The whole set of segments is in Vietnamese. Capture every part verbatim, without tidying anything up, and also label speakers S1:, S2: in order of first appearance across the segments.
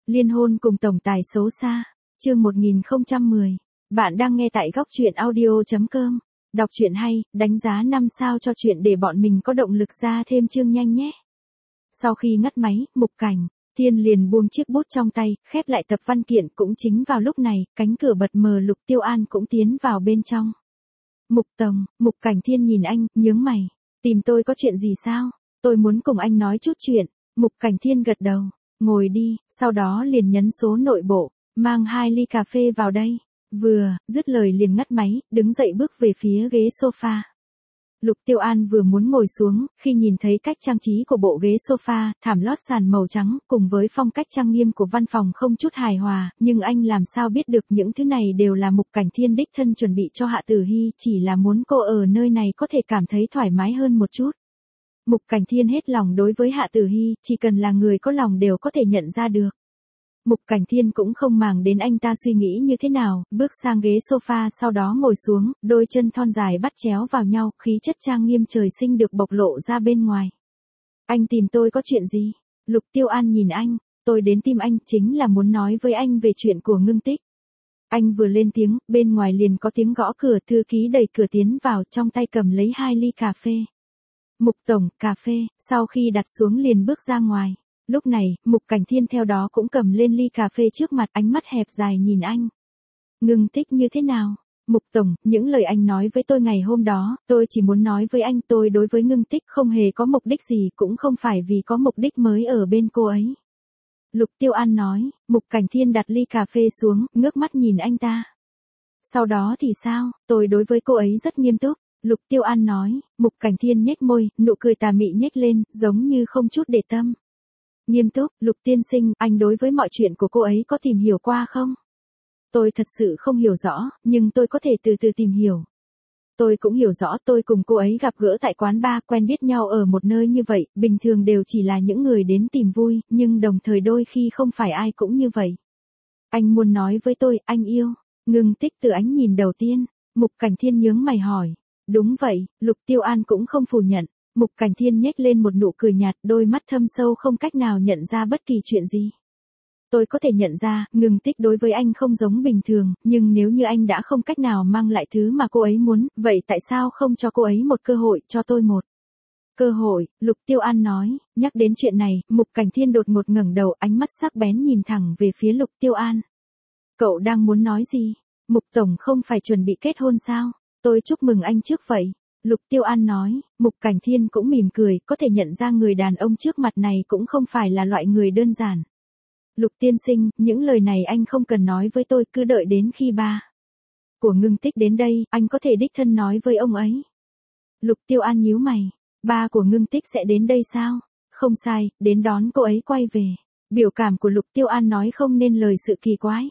S1: Liên hôn cùng tổng tài xấu xa, chương một nghìn không trăm mười. Bạn đang nghe tại góc truyện audio chấm com. Đọc truyện hay, đánh giá năm sao cho chuyện để bọn mình có động lực ra thêm chương nhanh nhé. Sau khi ngắt máy, Mục Cảnh Thiên liền buông chiếc bút trong tay, khép lại tập văn kiện. Cũng chính vào lúc này, cánh cửa bật mờ, Lục Tiêu An cũng tiến vào bên trong. Mục Tổng, Mục Cảnh Thiên nhìn anh, nhướng mày. Tìm tôi có chuyện gì sao? Tôi muốn cùng anh nói chút chuyện. Mục Cảnh Thiên gật đầu. Ngồi đi, sau đó liền nhấn số nội bộ, mang hai ly cà phê vào đây. Vừa, dứt lời liền ngắt máy, đứng dậy bước về phía ghế sofa. Lục Tiêu An vừa muốn ngồi xuống, khi nhìn thấy cách trang trí của bộ ghế sofa, thảm lót sàn màu trắng, cùng với phong cách trang nghiêm của văn phòng không chút hài hòa, nhưng anh làm sao biết được những thứ này đều là Mục Cảnh Thiên đích thân chuẩn bị cho Hạ Tử Hi, chỉ là muốn cô ở nơi này có thể cảm thấy thoải mái hơn một chút. Mục Cảnh Thiên hết lòng đối với Hạ Tử Hi, chỉ cần là người có lòng đều có thể nhận ra được. Mục Cảnh Thiên cũng không màng đến anh ta suy nghĩ như thế nào, bước sang ghế sofa sau đó ngồi xuống, đôi chân thon dài bắt chéo vào nhau, khí chất trang nghiêm trời sinh được bộc lộ ra bên ngoài. Anh tìm tôi có chuyện gì? Lục Tiêu An nhìn anh, tôi đến tìm anh chính là muốn nói với anh về chuyện của Ngưng Tích. Anh vừa lên tiếng, bên ngoài liền có tiếng gõ cửa, thư ký đẩy cửa tiến vào, trong tay cầm lấy hai ly cà phê. Mục Tổng, cà phê, sau khi đặt xuống liền bước ra ngoài. Lúc này, Mục Cảnh Thiên theo đó cũng cầm lên ly cà phê trước mặt, ánh mắt hẹp dài nhìn anh. Ngưng Tích như thế nào? Mục Tổng, những lời anh nói với tôi ngày hôm đó, tôi chỉ muốn nói với anh, tôi đối với Ngưng Tích không hề có mục đích gì, cũng không phải vì có mục đích mới ở bên cô ấy. Lục Tiêu An nói. Mục Cảnh Thiên đặt ly cà phê xuống, ngước mắt nhìn anh ta. Sau đó thì sao? Tôi đối với cô ấy rất nghiêm túc. Lục Tiêu An nói. Mục Cảnh Thiên nhếch môi, nụ cười tà mị nhếch lên, giống như không chút để tâm. Nghiêm túc, Lục tiên sinh, anh đối với mọi chuyện của cô ấy có tìm hiểu qua không? Tôi thật sự không hiểu rõ, nhưng tôi có thể từ từ tìm hiểu. Tôi cũng hiểu rõ, tôi cùng cô ấy gặp gỡ tại quán bar, quen biết nhau ở một nơi như vậy, bình thường đều chỉ là những người đến tìm vui, nhưng đồng thời đôi khi không phải ai cũng như vậy. Anh muốn nói với tôi, anh yêu Ngưng Tích từ ánh nhìn đầu tiên. Mục Cảnh Thiên nhướng mày hỏi. Đúng vậy, Lục Tiêu An cũng không phủ nhận. Mục Cảnh Thiên nhếch lên một nụ cười nhạt, đôi mắt thâm sâu không cách nào nhận ra bất kỳ chuyện gì. Tôi có thể nhận ra, Ngưng Tích đối với anh không giống bình thường, nhưng nếu như anh đã không cách nào mang lại thứ mà cô ấy muốn, vậy tại sao không cho cô ấy một cơ hội, cho tôi một cơ hội? Lục Tiêu An nói. Nhắc đến chuyện này, Mục Cảnh Thiên đột ngột ngẩng đầu, ánh mắt sắc bén nhìn thẳng về phía Lục Tiêu An. Cậu đang muốn nói gì? Mục Tổng không phải chuẩn bị kết hôn sao? Tôi chúc mừng anh trước vậy. Lục Tiêu An nói. Mục Cảnh Thiên cũng mỉm cười, có thể nhận ra người đàn ông trước mặt này cũng không phải là loại người đơn giản. Lục tiên sinh, những lời này anh không cần nói với tôi, cứ đợi đến khi ba của Ngưng Tích đến đây, anh có thể đích thân nói với ông ấy. Lục Tiêu An nhíu mày. Ba của Ngưng Tích sẽ đến đây sao? Không sai, đến đón cô ấy quay về. Biểu cảm của Lục Tiêu An nói không nên lời sự kỳ quái.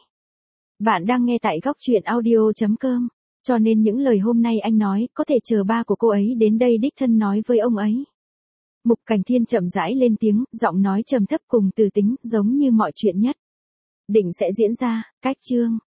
S1: Bạn đang nghe tại góc truyện audio chấm com. Cho nên những lời hôm nay anh nói, có thể chờ ba của cô ấy đến đây đích thân nói với ông ấy. Mục Cảnh Thiên chậm rãi lên tiếng, giọng nói trầm thấp cùng từ tính, giống như mọi chuyện nhất định sẽ diễn ra. Cách chương